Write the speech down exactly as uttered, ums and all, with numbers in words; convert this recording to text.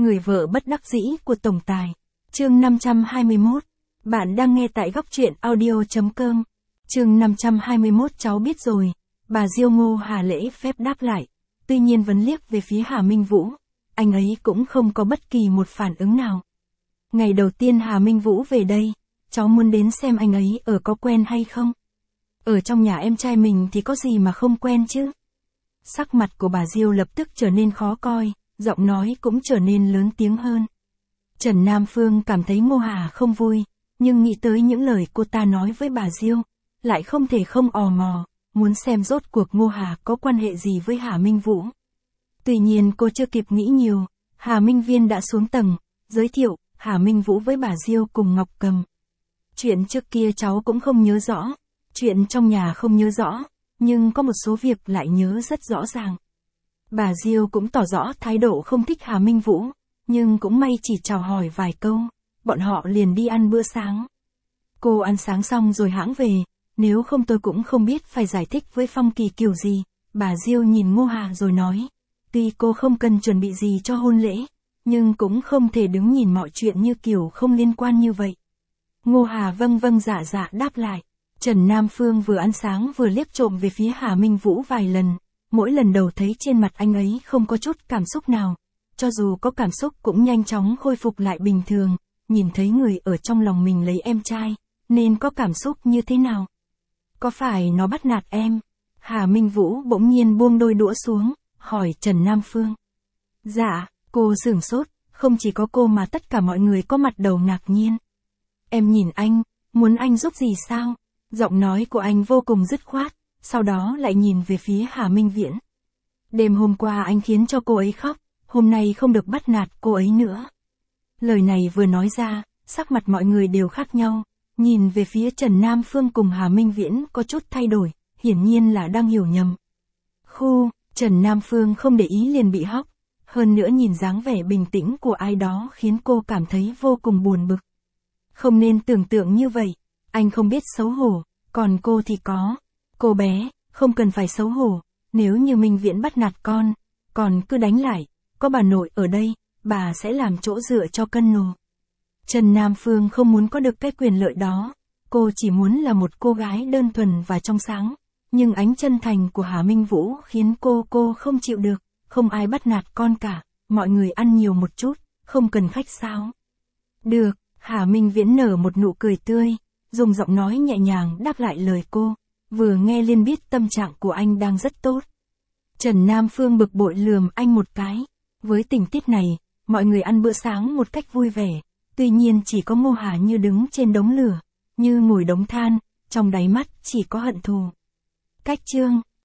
Người vợ bất đắc dĩ của tổng tài. Chương năm trăm hai mươi mốt. Bạn đang nghe tại góc truyện audio chấm com. Chương năm trăm hai mươi mốt. Cháu biết rồi. Bà Diêu Ngô Hà lễ phép đáp lại. Tuy nhiên vẫn liếc về phía Hà Minh Vũ. Anh ấy cũng không có bất kỳ một phản ứng nào. Ngày đầu tiên Hà Minh Vũ về đây, cháu muốn đến xem anh ấy ở có quen hay không. Ở trong nhà em trai mình thì có gì mà không quen chứ. Sắc mặt của bà Diêu lập tức trở nên khó coi, giọng nói cũng trở nên lớn tiếng hơn. Trần Nam Phương cảm thấy Ngô Hà không vui, nhưng nghĩ tới những lời cô ta nói với bà Diêu, lại không thể không ò mò, muốn xem rốt cuộc Ngô Hà có quan hệ gì với Hà Minh Vũ. Tuy nhiên cô chưa kịp nghĩ nhiều, Hà Minh Viên đã xuống tầng, giới thiệu Hà Minh Vũ với bà Diêu cùng Ngọc Cầm. Chuyện trước kia cháu cũng không nhớ rõ, chuyện trong nhà không nhớ rõ, nhưng có một số việc lại nhớ rất rõ ràng. Bà Diêu cũng tỏ rõ thái độ không thích Hà Minh Vũ, nhưng cũng may chỉ chào hỏi vài câu, bọn họ liền đi ăn bữa sáng. Cô ăn sáng xong rồi hãng về, nếu không tôi cũng không biết phải giải thích với Phong Kỳ kiểu gì. Bà Diêu nhìn Ngô Hà rồi nói, tuy cô không cần chuẩn bị gì cho hôn lễ, nhưng cũng không thể đứng nhìn mọi chuyện như kiểu không liên quan như vậy. Ngô Hà vâng vâng dạ dạ đáp lại. Trần Nam Phương vừa ăn sáng vừa liếc trộm về phía Hà Minh Vũ vài lần, mỗi lần đầu thấy trên mặt anh ấy không có chút cảm xúc nào, cho dù có cảm xúc cũng nhanh chóng khôi phục lại bình thường, nhìn thấy người ở trong lòng mình lấy em trai, nên có cảm xúc như thế nào? Có phải nó bắt nạt em? Hà Minh Vũ bỗng nhiên buông đôi đũa xuống, hỏi Trần Nam Phương. Dạ, cô sửng sốt, không chỉ có cô mà tất cả mọi người có mặt đầu ngạc nhiên. Em nhìn anh, muốn anh giúp gì sao? Giọng nói của anh vô cùng dứt khoát, sau đó lại nhìn về phía Hà Minh Viễn. Đêm hôm qua anh khiến cho cô ấy khóc, hôm nay không được bắt nạt cô ấy nữa. Lời này vừa nói ra, sắc mặt mọi người đều khác nhau, nhìn về phía Trần Nam Phương cùng Hà Minh Viễn có chút thay đổi, hiển nhiên là đang hiểu nhầm. Khu, Trần Nam Phương không để ý liền bị hóc, hơn nữa nhìn dáng vẻ bình tĩnh của ai đó khiến cô cảm thấy vô cùng buồn bực. Không nên tưởng tượng như vậy, anh không biết xấu hổ, còn cô thì có. Cô bé, không cần phải xấu hổ, nếu như Minh Viễn bắt nạt con, còn cứ đánh lại, có bà nội ở đây, bà sẽ làm chỗ dựa cho Cân Nồ. Trần Nam Phương không muốn có được cái quyền lợi đó, cô chỉ muốn là một cô gái đơn thuần và trong sáng, nhưng ánh chân thành của Hà Minh Vũ khiến cô cô không chịu được, không ai bắt nạt con cả, mọi người ăn nhiều một chút, không cần khách sáo. Được, Hà Minh Viễn nở một nụ cười tươi, dùng giọng nói nhẹ nhàng đáp lại lời cô, vừa nghe liền biết tâm trạng của anh đang rất tốt. Trần Nam Phương bực bội lườm anh một cái, với tình tiết này, mọi người ăn bữa sáng một cách vui vẻ, tuy nhiên chỉ có Ngô Hà như đứng trên đống lửa, như ngồi đống than, trong đáy mắt chỉ có hận thù. Cách chương